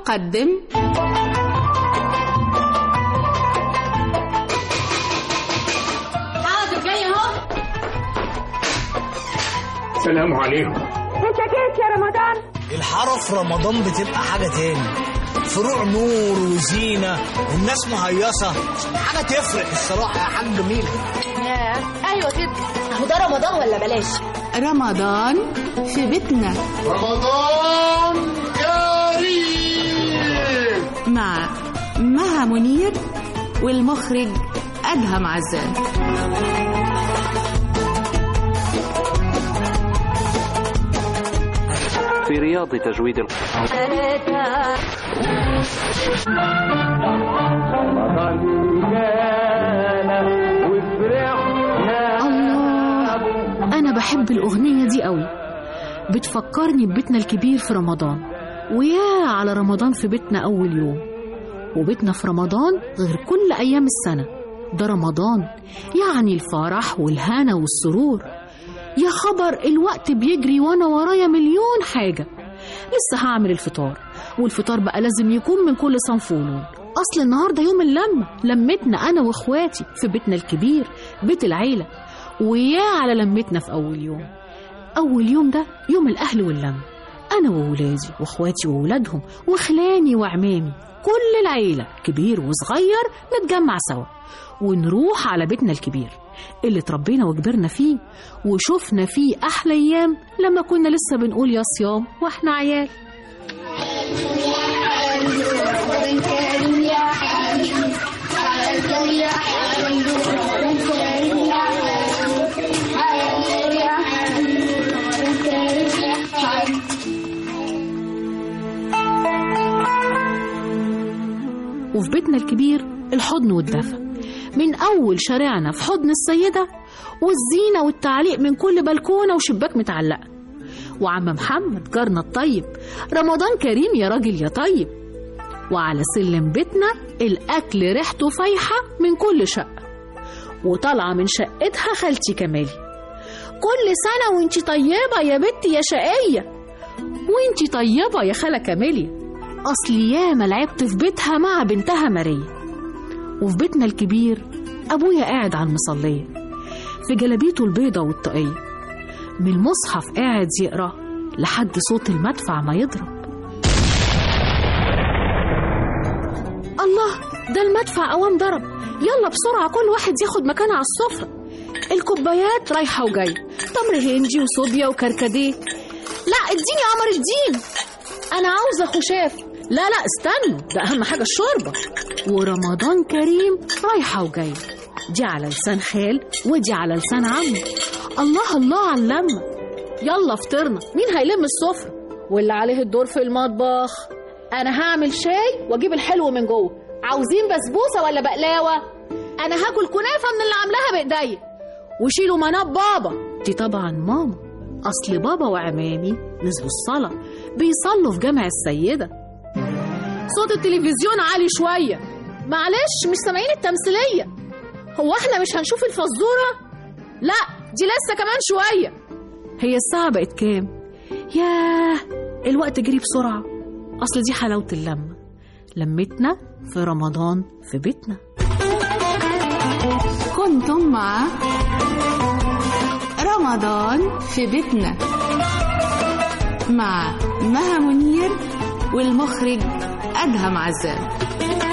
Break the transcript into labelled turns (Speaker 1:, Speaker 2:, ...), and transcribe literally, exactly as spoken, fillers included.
Speaker 1: تقدم
Speaker 2: حاضر جاي اهو.
Speaker 3: السلام عليكم.
Speaker 4: انت جيت يا رمضان؟
Speaker 5: الحاره في رمضان بتبقى حاجه تاني، فروع نور وزينه والناس مهيصه، حاجه تفرق الصراحه يا حاج جميل.
Speaker 2: ايوه كده، اهو ده رمضان ولا بلاش؟
Speaker 1: رمضان في بيتنا.
Speaker 3: رمضان كريم
Speaker 1: مع مها منير والمخرج أدهم عزام.
Speaker 6: في رياض تجويد القرآن.
Speaker 7: الله، أنا بحب الأغنية دي قوي، بتفكرني ببيتنا الكبير في رمضان. ويا على رمضان في بيتنا أول يوم، وبيتنا في رمضان غير كل أيام السنة. ده رمضان يعني الفرح والهنا والسرور. يا خبر الوقت بيجري وانا ورايا مليون حاجة. لسه هعمل الفطار، والفطار بقى لازم يكون من كل صنف ولون. اصل النهاردة يوم اللمة، لمتنا انا واخواتي في بيتنا الكبير، بيت العيلة. ويا على لمتنا في اول يوم. اول يوم ده يوم الاهل واللمة، انا وولادي واخواتي وولادهم وخلاني وعمامي، كل العيلة كبير وصغير نتجمع سوا ونروح على بيتنا الكبير اللي اتربينا وكبرنا فيه وشوفنا فيه أحلى أيام لما كنا لسه بنقول يا صيام وإحنا عيال. وفي بيتنا الكبير الحضن والدفى، من أول شارعنا في حضن السيدة، والزينة والتعليق من كل بلكونة وشباك متعلقة. وعم محمد جارنا الطيب، رمضان كريم يا راجل يا طيب. وعلى سلم بيتنا الأكل ريحته فايحة من كل شقة، وطالعة من شقتها خالتي كمالي، كل سنة وانتي طيبة يا بنتي يا شقية، وانتي طيبة يا خالة كمالي. أصل ياما لعبت في بيتها مع بنتها ماريا. وفي بيتنا الكبير أبويا قاعد على المصلية في جلابيته البيضة والطاقية، من المصحف قاعد يقرأ لحد صوت المدفع ما يضرب. الله، ده المدفع قوام ضرب. يلا بسرعة كل واحد ياخد مكانه على السفرة. الكوبايات رايحة وجاية، تمر هندي وصوبيا وكركديه. لا اديني يا قمر الدين، أنا عاوزة خشاف. لا لا استنوا، ده أهم حاجة الشوربة. ورمضان كريم رايحة وجاية، دي على لسان خال ودي على لسان عم. الله الله على اللمة. يلا فطرنا، مين هيلم السفرة واللي عليه الدور في المطبخ؟ أنا هعمل شاي وأجيب الحلو من جوه. عاوزين بسبوسة ولا بقلاوة؟ أنا هاكل كنافة من اللي عاملاها بإيديا. وشيلوا مناب بابا، دي طبعا ماما، أصل بابا وعمامي نزلوا الصلاة بيصلوا في جامع السيدة. صوت التلفزيون عالي شوية، معلش مش سامعين التمثيلية. هو احنا مش هنشوف الفزورة؟ لا دي لسه كمان شوية. هي الساعة بقت كام؟ ياه الوقت جري بسرعة. أصل دي حلاوة اللمة، لمتنا في رمضان في بيتنا.
Speaker 1: كنتم مع رمضان في بيتنا مع مها منير والمخرج أدهم عزام.